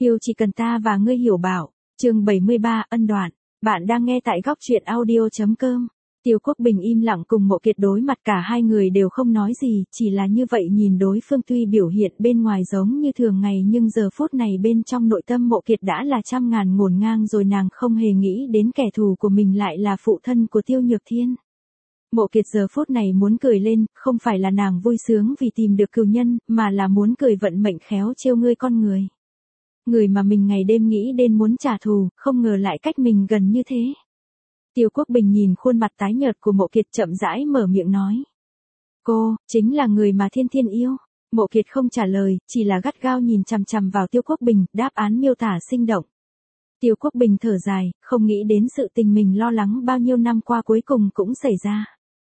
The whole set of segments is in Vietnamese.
Yêu chỉ cần ta và ngươi hiểu bảo. Chương 73 ân đoạn. Bạn đang nghe tại góc truyện audio.com. Tiêu Quốc Bình im lặng cùng Mộ Kiệt đối mặt, cả hai người đều không nói gì, chỉ là như vậy nhìn đối phương. Tuy biểu hiện bên ngoài giống như thường ngày nhưng giờ phút này bên trong nội tâm Mộ Kiệt đã là trăm ngàn ngổn ngang rồi. Nàng không hề nghĩ đến kẻ thù của mình lại là phụ thân của Tiêu Nhược Thiên. Mộ Kiệt giờ phút này muốn cười lên, không phải là nàng vui sướng vì tìm được cừu nhân, mà là muốn cười vận mệnh khéo trêu ngươi con người. Người mà mình ngày đêm nghĩ đến muốn trả thù, không ngờ lại cách mình gần như thế. Tiêu Quốc Bình nhìn khuôn mặt tái nhợt của Mộ Kiệt chậm rãi mở miệng nói. Cô, chính là người mà Thiên Thiên yêu. Mộ Kiệt không trả lời, chỉ là gắt gao nhìn chằm chằm vào Tiêu Quốc Bình, đáp án miêu tả sinh động. Tiêu Quốc Bình thở dài, không nghĩ đến sự tình mình lo lắng bao nhiêu năm qua cuối cùng cũng xảy ra.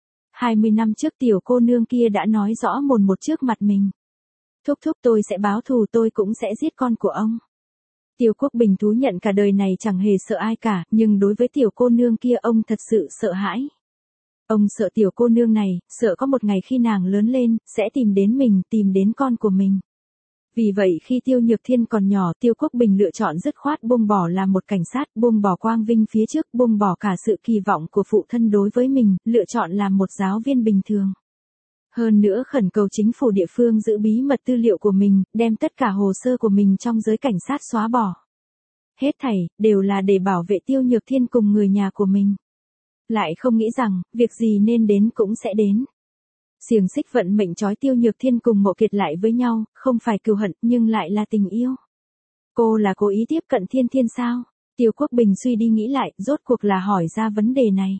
20 năm trước tiểu cô nương kia đã nói rõ mồn một trước mặt mình. Thúc thúc, tôi sẽ báo thù, tôi cũng sẽ giết con của ông. Tiêu Quốc Bình thú nhận cả đời này chẳng hề sợ ai cả, nhưng đối với tiểu cô nương kia ông thật sự sợ hãi. Ông sợ tiểu cô nương này, sợ có một ngày khi nàng lớn lên, sẽ tìm đến mình, tìm đến con của mình. Vì vậy khi Tiêu Nhược Thiên còn nhỏ, Tiêu Quốc Bình lựa chọn dứt khoát buông bỏ làm một cảnh sát, buông bỏ quang vinh phía trước, buông bỏ cả sự kỳ vọng của phụ thân đối với mình, lựa chọn làm một giáo viên bình thường. Hơn nữa khẩn cầu chính phủ địa phương giữ bí mật tư liệu của mình, đem tất cả hồ sơ của mình trong giới cảnh sát xóa bỏ. Hết thảy, đều là để bảo vệ Tiêu Nhược Thiên cùng người nhà của mình. Lại không nghĩ rằng, việc gì nên đến cũng sẽ đến. Xiềng xích vận mệnh trói Tiêu Nhược Thiên cùng Mộ Kiệt lại với nhau, không phải cừu hận, nhưng lại là tình yêu. Cô là cố ý tiếp cận Thiên Thiên sao? Tiêu Quốc Bình suy đi nghĩ lại, rốt cuộc là hỏi ra vấn đề này.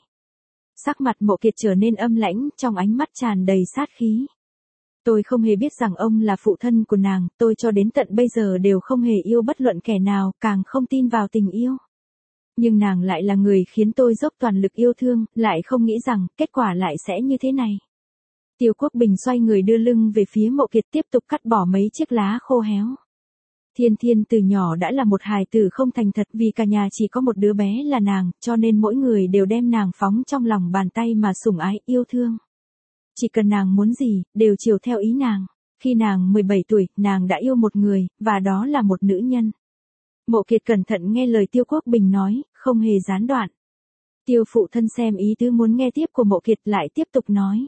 Sắc mặt Mộ Kiệt trở nên âm lãnh, trong ánh mắt tràn đầy sát khí. Tôi không hề biết rằng ông là phụ thân của nàng, tôi cho đến tận bây giờ đều không hề yêu bất luận kẻ nào, càng không tin vào tình yêu. Nhưng nàng lại là người khiến tôi dốc toàn lực yêu thương, lại không nghĩ rằng kết quả lại sẽ như thế này. Tiêu Quốc Bình xoay người đưa lưng về phía Mộ Kiệt, tiếp tục cắt bỏ mấy chiếc lá khô héo. Thiên Thiên từ nhỏ đã là một hài tử không thành thật, vì cả nhà chỉ có một đứa bé là nàng, cho nên mỗi người đều đem nàng phóng trong lòng bàn tay mà sủng ái, yêu thương. Chỉ cần nàng muốn gì, đều chiều theo ý nàng. Khi nàng 17 tuổi, nàng đã yêu một người, và đó là một nữ nhân. Mộ Kiệt cẩn thận nghe lời Tiêu Quốc Bình nói, không hề gián đoạn. Tiêu phụ thân xem ý tứ muốn nghe tiếp của Mộ Kiệt, lại tiếp tục nói.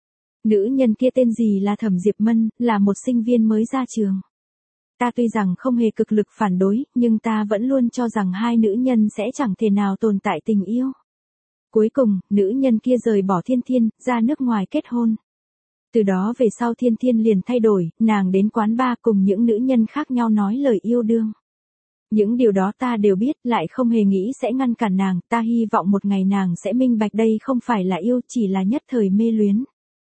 Nữ nhân kia tên gì là Thẩm Diệp Mân, là một sinh viên mới ra trường. Ta tuy rằng không hề cực lực phản đối, nhưng ta vẫn luôn cho rằng hai nữ nhân sẽ chẳng thể nào tồn tại tình yêu. Cuối cùng, nữ nhân kia rời bỏ Thiên Thiên, ra nước ngoài kết hôn. Từ đó về sau Thiên Thiên liền thay đổi, nàng đến quán bar cùng những nữ nhân khác nhau nói lời yêu đương. Những điều đó ta đều biết, lại không hề nghĩ sẽ ngăn cản nàng, ta hy vọng một ngày nàng sẽ minh bạch đây không phải là yêu, chỉ là nhất thời mê luyến.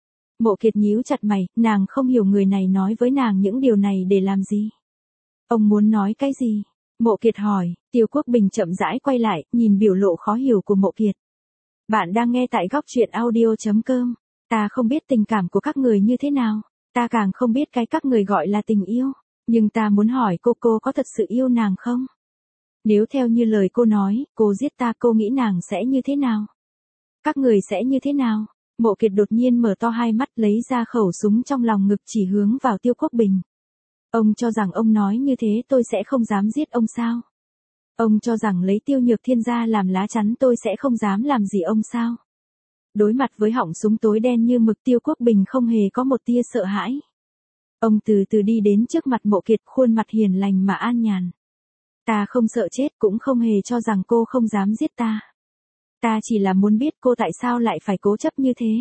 Mộ Kiệt nhíu chặt mày, nàng không hiểu người này nói với nàng những điều này để làm gì. Ông muốn nói cái gì? Mộ Kiệt hỏi. Tiêu Quốc Bình chậm rãi quay lại, nhìn biểu lộ khó hiểu của Mộ Kiệt. Bạn đang nghe tại góc truyện audio.com. Ta không biết tình cảm của các người như thế nào, ta càng không biết cái các người gọi là tình yêu, nhưng ta muốn hỏi cô có thật sự yêu nàng không? Nếu theo như lời cô nói, cô giết ta, cô nghĩ nàng sẽ như thế nào? Các người sẽ như thế nào? Mộ Kiệt đột nhiên mở to hai mắt, lấy ra khẩu súng trong lòng ngực chỉ hướng vào Tiêu Quốc Bình. Ông cho rằng ông nói như thế tôi sẽ không dám giết ông sao? Ông cho rằng lấy Tiêu Nhược Thiên ra làm lá chắn tôi sẽ không dám làm gì ông sao? Đối mặt với họng súng tối đen như mực, Tiêu Quốc Bình không hề có một tia sợ hãi. Ông từ từ đi đến trước mặt Mộ Kiệt, khuôn mặt hiền lành mà an nhàn. Ta không sợ chết, cũng không hề cho rằng cô không dám giết ta. Ta chỉ là muốn biết cô tại sao lại phải cố chấp như thế.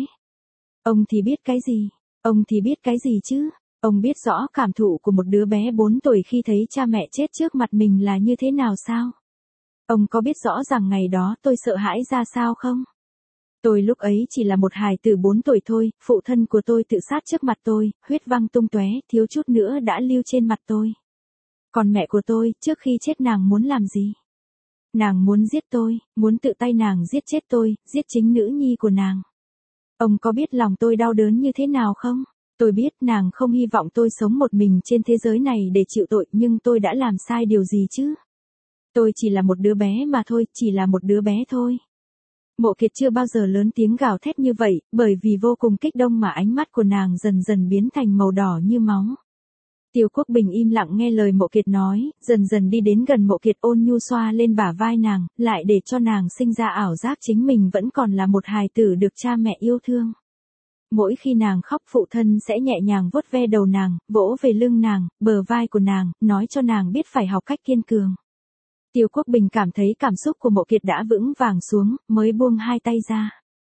Ông thì biết cái gì? Ông thì biết cái gì chứ? Ông biết rõ cảm thụ của một đứa bé 4 tuổi khi thấy cha mẹ chết trước mặt mình là như thế nào sao? Ông có biết rõ rằng ngày đó tôi sợ hãi ra sao không? Tôi lúc ấy chỉ là một hài tử 4 tuổi thôi, phụ thân của tôi tự sát trước mặt tôi, huyết văng tung tóe, thiếu chút nữa đã lưu trên mặt tôi. Còn mẹ của tôi, trước khi chết nàng muốn làm gì? Nàng muốn giết tôi, muốn tự tay nàng giết chết tôi, giết chính nữ nhi của nàng. Ông có biết lòng tôi đau đớn như thế nào không? Tôi biết nàng không hy vọng tôi sống một mình trên thế giới này để chịu tội, nhưng tôi đã làm sai điều gì chứ? Tôi chỉ là một đứa bé mà thôi, chỉ là một đứa bé thôi. Mộ Kiệt chưa bao giờ lớn tiếng gào thét như vậy, bởi vì vô cùng kích động mà ánh mắt của nàng dần dần biến thành màu đỏ như máu. Tiêu Quốc Bình im lặng nghe lời Mộ Kiệt nói, dần dần đi đến gần Mộ Kiệt ôn nhu xoa lên bả vai nàng, lại để cho nàng sinh ra ảo giác chính mình vẫn còn là một hài tử được cha mẹ yêu thương. Mỗi khi nàng khóc phụ thân sẽ nhẹ nhàng vuốt ve đầu nàng, vỗ về lưng nàng, bờ vai của nàng, nói cho nàng biết phải học cách kiên cường. Tiêu Quốc Bình cảm thấy cảm xúc của Mộ Kiệt đã vững vàng xuống, mới buông hai tay ra.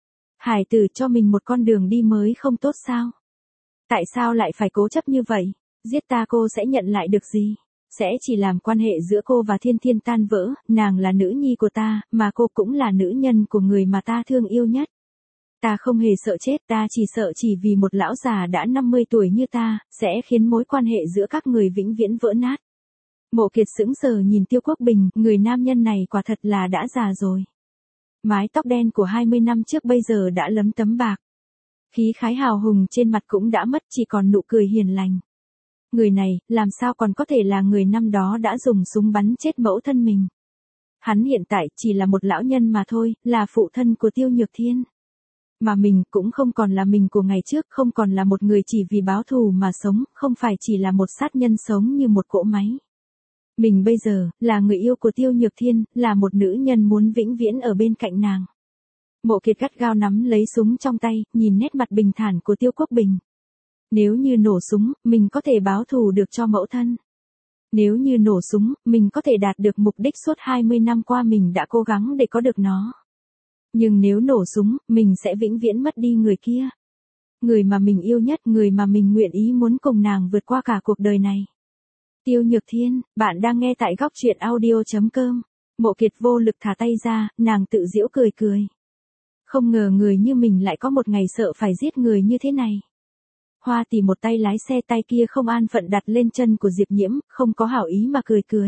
Hài tử cho mình một con đường đi mới không tốt sao? Tại sao lại phải cố chấp như vậy? Giết ta cô sẽ nhận lại được gì? Sẽ chỉ làm quan hệ giữa cô và Thiên Thiên tan vỡ, nàng là nữ nhi của ta, mà cô cũng là nữ nhân của người mà ta thương yêu nhất. Ta không hề sợ chết, ta chỉ sợ chỉ vì một lão già đã 50 tuổi như ta, sẽ khiến mối quan hệ giữa các người vĩnh viễn vỡ nát. Mộ Kiệt sững sờ nhìn Tiêu Quốc Bình, người nam nhân này quả thật là đã già rồi. Mái tóc đen của 20 năm trước bây giờ đã lấm tấm bạc. Khí khái hào hùng trên mặt cũng đã mất, chỉ còn nụ cười hiền lành. Người này, làm sao còn có thể là người năm đó đã dùng súng bắn chết mẫu thân mình. Hắn hiện tại chỉ là một lão nhân mà thôi, là phụ thân của Tiêu Nhược Thiên. Mà mình cũng không còn là mình của ngày trước, không còn là một người chỉ vì báo thù mà sống, không phải chỉ là một sát nhân sống như một cỗ máy. Mình bây giờ, là người yêu của Tiêu Nhược Thiên, là một nữ nhân muốn vĩnh viễn ở bên cạnh nàng. Mộ Kiệt gắt gao nắm lấy súng trong tay, nhìn nét mặt bình thản của Tiêu Quốc Bình. Nếu như nổ súng, mình có thể báo thù được cho mẫu thân. Nếu như nổ súng, mình có thể đạt được mục đích suốt 20 năm qua mình đã cố gắng để có được nó. Nhưng nếu nổ súng, mình sẽ vĩnh viễn mất đi người kia. Người mà mình yêu nhất, người mà mình nguyện ý muốn cùng nàng vượt qua cả cuộc đời này. Tiêu Nhược Thiên, bạn đang nghe tại góc truyện audio.com. Mộ Kiệt vô lực thả tay ra, nàng tự giễu cười cười. Không ngờ người như mình lại có một ngày sợ phải giết người như thế này. Hoa Tỷ một tay lái xe tay kia không an phận đặt lên chân của Diệp Nhiễm, không có hảo ý mà cười cười.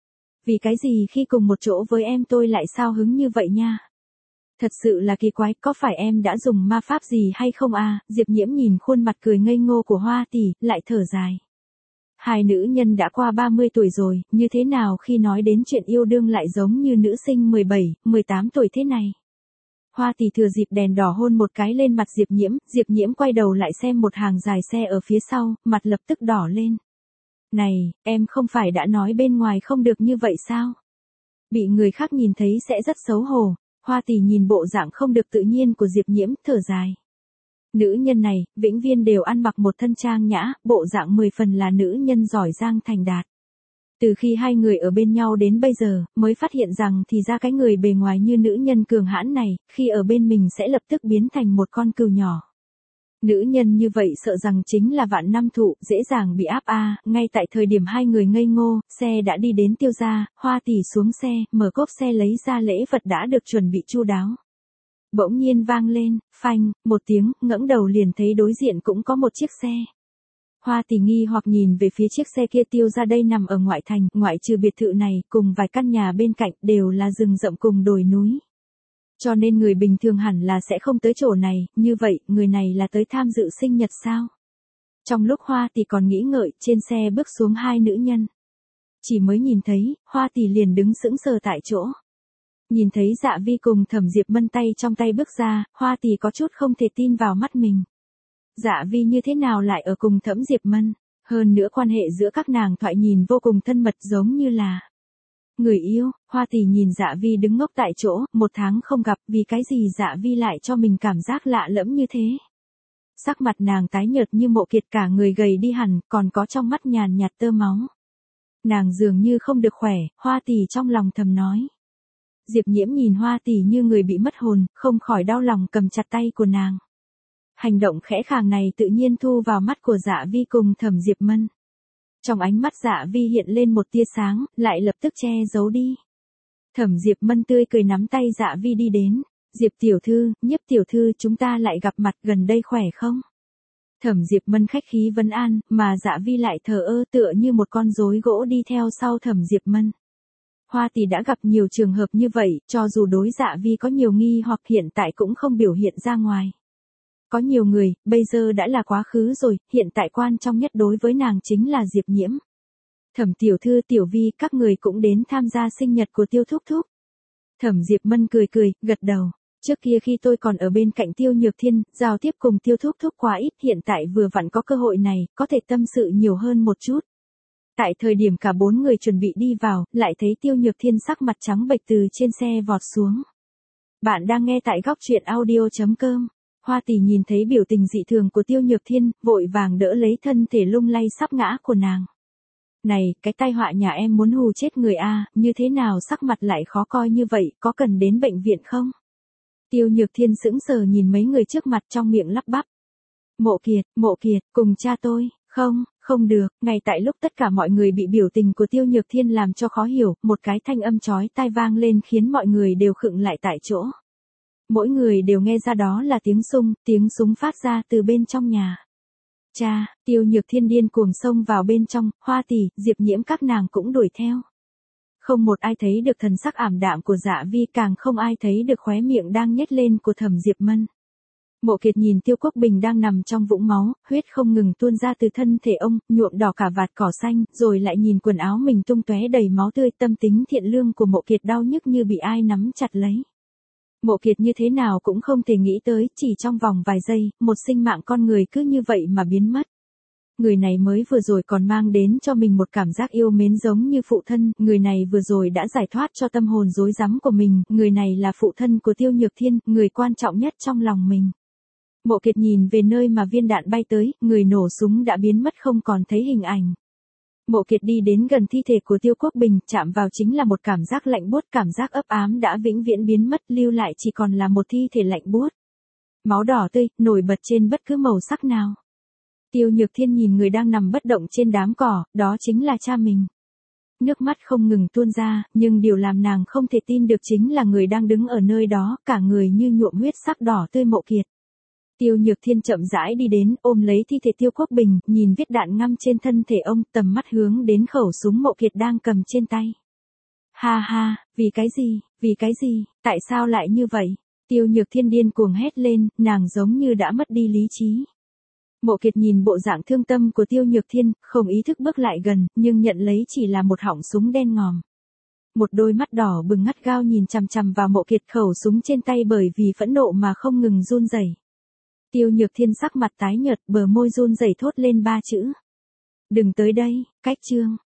Vì cái gì khi cùng một chỗ với em tôi lại sao hứng như vậy nha? Thật sự là kỳ quái, có phải em đã dùng ma pháp gì hay không à? Diệp Nhiễm nhìn khuôn mặt cười ngây ngô của Hoa Tỷ, lại thở dài. Hai nữ nhân đã qua 30 tuổi rồi, như thế nào khi nói đến chuyện yêu đương lại giống như nữ sinh 17, 18 tuổi thế này? Hoa Tỷ thừa dịp đèn đỏ hôn một cái lên mặt Diệp Nhiễm quay đầu lại xem một hàng dài xe ở phía sau, mặt lập tức đỏ lên. Này, em không phải đã nói bên ngoài không được như vậy sao? Bị người khác nhìn thấy sẽ rất xấu hổ. Hoa Tỷ nhìn bộ dạng không được tự nhiên của Diệp Nhiễm, thở dài. Nữ nhân này, vĩnh viên đều ăn mặc một thân trang nhã, bộ dạng 10 phần là nữ nhân giỏi giang thành đạt. Từ khi hai người ở bên nhau đến bây giờ, mới phát hiện rằng thì ra cái người bề ngoài như nữ nhân cường hãn này, khi ở bên mình sẽ lập tức biến thành một con cừu nhỏ. Nữ nhân như vậy sợ rằng chính là vạn năm thụ, dễ dàng bị áp ngay tại thời điểm hai người ngây ngô, xe đã đi đến Tiêu gia, Hoa Tỷ xuống xe, mở cốp xe lấy ra lễ vật đã được chuẩn bị chu đáo. Bỗng nhiên vang lên, phanh, một tiếng, ngẩng đầu liền thấy đối diện cũng có một chiếc xe. Hoa Tỷ nghi hoặc nhìn về phía chiếc xe kia. Tiêu gia đây nằm ở ngoại thành, ngoại trừ biệt thự này, cùng vài căn nhà bên cạnh, đều là rừng rậm cùng đồi núi. Cho nên người bình thường hẳn là sẽ không tới chỗ này, như vậy, người này là tới tham dự sinh nhật sao? Trong lúc Hoa Tỷ còn nghĩ ngợi, trên xe bước xuống hai nữ nhân. Chỉ mới nhìn thấy, Hoa Tỷ liền đứng sững sờ tại chỗ. Nhìn thấy Dạ Vi cùng Thẩm Diệp Mân tay trong tay bước ra, Hoa Tỷ có chút không thể tin vào mắt mình. Dạ Vi như thế nào lại ở cùng Thẩm Diệp Mân? Hơn nữa quan hệ giữa các nàng thoại nhìn vô cùng thân mật giống như là người yêu. Hoa Tỷ nhìn Dạ Vi đứng ngốc tại chỗ, 1 tháng không gặp, vì cái gì Dạ Vi lại cho mình cảm giác lạ lẫm như thế. Sắc mặt nàng tái nhợt như Mộ Kiệt, cả người gầy đi hẳn, còn có trong mắt nhàn nhạt tơ máu. Nàng dường như không được khỏe, Hoa Tỷ trong lòng thầm nói. Diệp Nhiễm nhìn Hoa Tỷ như người bị mất hồn, không khỏi đau lòng cầm chặt tay của nàng. Hành động khẽ khàng này tự nhiên thu vào mắt của Dạ Vi cùng Thẩm Diệp Mân. Trong ánh mắt Dạ Vi hiện lên một tia sáng, lại lập tức che giấu đi. Thẩm Diệp Mân tươi cười nắm tay Dạ Vi đi đến. Diệp tiểu thư, Nhiếp tiểu thư, chúng ta lại gặp mặt, gần đây khỏe không? Thẩm Diệp Mân khách khí vấn an, mà Dạ Vi lại thờ ơ tựa như một con rối gỗ đi theo sau Thẩm Diệp Mân. Hoa Tỷ đã gặp nhiều trường hợp như vậy, cho dù đối Dạ Vi có nhiều nghi hoặc hiện tại cũng không biểu hiện ra ngoài. Có nhiều người, bây giờ đã là quá khứ rồi, hiện tại quan trọng nhất đối với nàng chính là Diệp Nhiễm. Thẩm tiểu thư, Tiểu Vi, các người cũng đến tham gia sinh nhật của Tiêu thúc thúc. Thẩm Diệp Mân cười cười, gật đầu. Trước kia khi tôi còn ở bên cạnh Tiêu Nhược Thiên, giao tiếp cùng Tiêu Thúc Thúc quá ít, hiện tại vừa vặn có cơ hội này, có thể tâm sự nhiều hơn một chút. Tại thời điểm cả 4 người chuẩn bị đi vào, lại thấy Tiêu Nhược Thiên sắc mặt trắng bệch từ trên xe vọt xuống. Bạn đang nghe tại góc truyện audio.com. Hoa Tỷ nhìn thấy biểu tình dị thường của Tiêu Nhược Thiên, vội vàng đỡ lấy thân thể lung lay sắp ngã của nàng. Này, cái tai họa nhà em muốn hù chết người a, như thế nào sắc mặt lại khó coi như vậy, có cần đến bệnh viện không? Tiêu Nhược Thiên sững sờ nhìn mấy người trước mặt trong miệng lắp bắp. Mộ Kiệt, cùng cha tôi, không được, ngay tại lúc tất cả mọi người bị biểu tình của Tiêu Nhược Thiên làm cho khó hiểu, một cái thanh âm chói tai vang lên khiến mọi người đều khựng lại tại chỗ. Mỗi người đều nghe ra đó là tiếng súng phát ra từ bên trong nhà. Cha, Tiêu Nhược Thiên điên cuồng xông vào bên trong, Hoa Tỷ, Diệp Nhiễm các nàng cũng đuổi theo. Không một ai thấy được thần sắc ảm đạm của Dạ Vi, càng không ai thấy được khóe miệng đang nhếch lên của Thẩm Diệp Mân. Mộ Kiệt nhìn Tiêu Quốc Bình đang nằm trong vũng máu, huyết không ngừng tuôn ra từ thân thể ông, nhuộm đỏ cả vạt cỏ xanh, rồi lại nhìn quần áo mình tung tóe đầy máu tươi, tâm tính thiện lương của Mộ Kiệt đau nhức như bị ai nắm chặt lấy. Mộ Kiệt như thế nào cũng không thể nghĩ tới, chỉ trong vòng vài giây, một sinh mạng con người cứ như vậy mà biến mất. Người này mới vừa rồi còn mang đến cho mình một cảm giác yêu mến giống như phụ thân, người này vừa rồi đã giải thoát cho tâm hồn rối rắm của mình, người này là phụ thân của Tiêu Nhược Thiên, người quan trọng nhất trong lòng mình. Mộ Kiệt nhìn về nơi mà viên đạn bay tới, người nổ súng đã biến mất không còn thấy hình ảnh. Mộ Kiệt đi đến gần thi thể của Tiêu Quốc Bình, chạm vào chính là một cảm giác lạnh buốt, cảm giác ấp ám đã vĩnh viễn biến mất, lưu lại chỉ còn là một thi thể lạnh buốt. Máu đỏ tươi, nổi bật trên bất cứ màu sắc nào. Tiêu Nhược Thiên nhìn người đang nằm bất động trên đám cỏ, đó chính là cha mình. Nước mắt không ngừng tuôn ra, nhưng điều làm nàng không thể tin được chính là người đang đứng ở nơi đó, cả người như nhuộm huyết sắc đỏ tươi Mộ Kiệt. Tiêu Nhược Thiên chậm rãi đi đến, ôm lấy thi thể Tiêu Quốc Bình, nhìn vết đạn ngăm trên thân thể ông, tầm mắt hướng đến khẩu súng Mộ Kiệt đang cầm trên tay. Ha ha, vì cái gì, tại sao lại như vậy? Tiêu Nhược Thiên điên cuồng hét lên, nàng giống như đã mất đi lý trí. Mộ Kiệt nhìn bộ dạng thương tâm của Tiêu Nhược Thiên, không ý thức bước lại gần, nhưng nhận lấy chỉ là một họng súng đen ngòm. Một đôi mắt đỏ bừng ngắt gao nhìn chằm chằm vào Mộ Kiệt, khẩu súng trên tay bởi vì phẫn nộ mà không ngừng run rẩy. Tiêu Nhược Thiên sắc mặt tái nhợt, bờ môi run rẩy thốt lên 3 chữ. Đừng tới đây, cách Trương.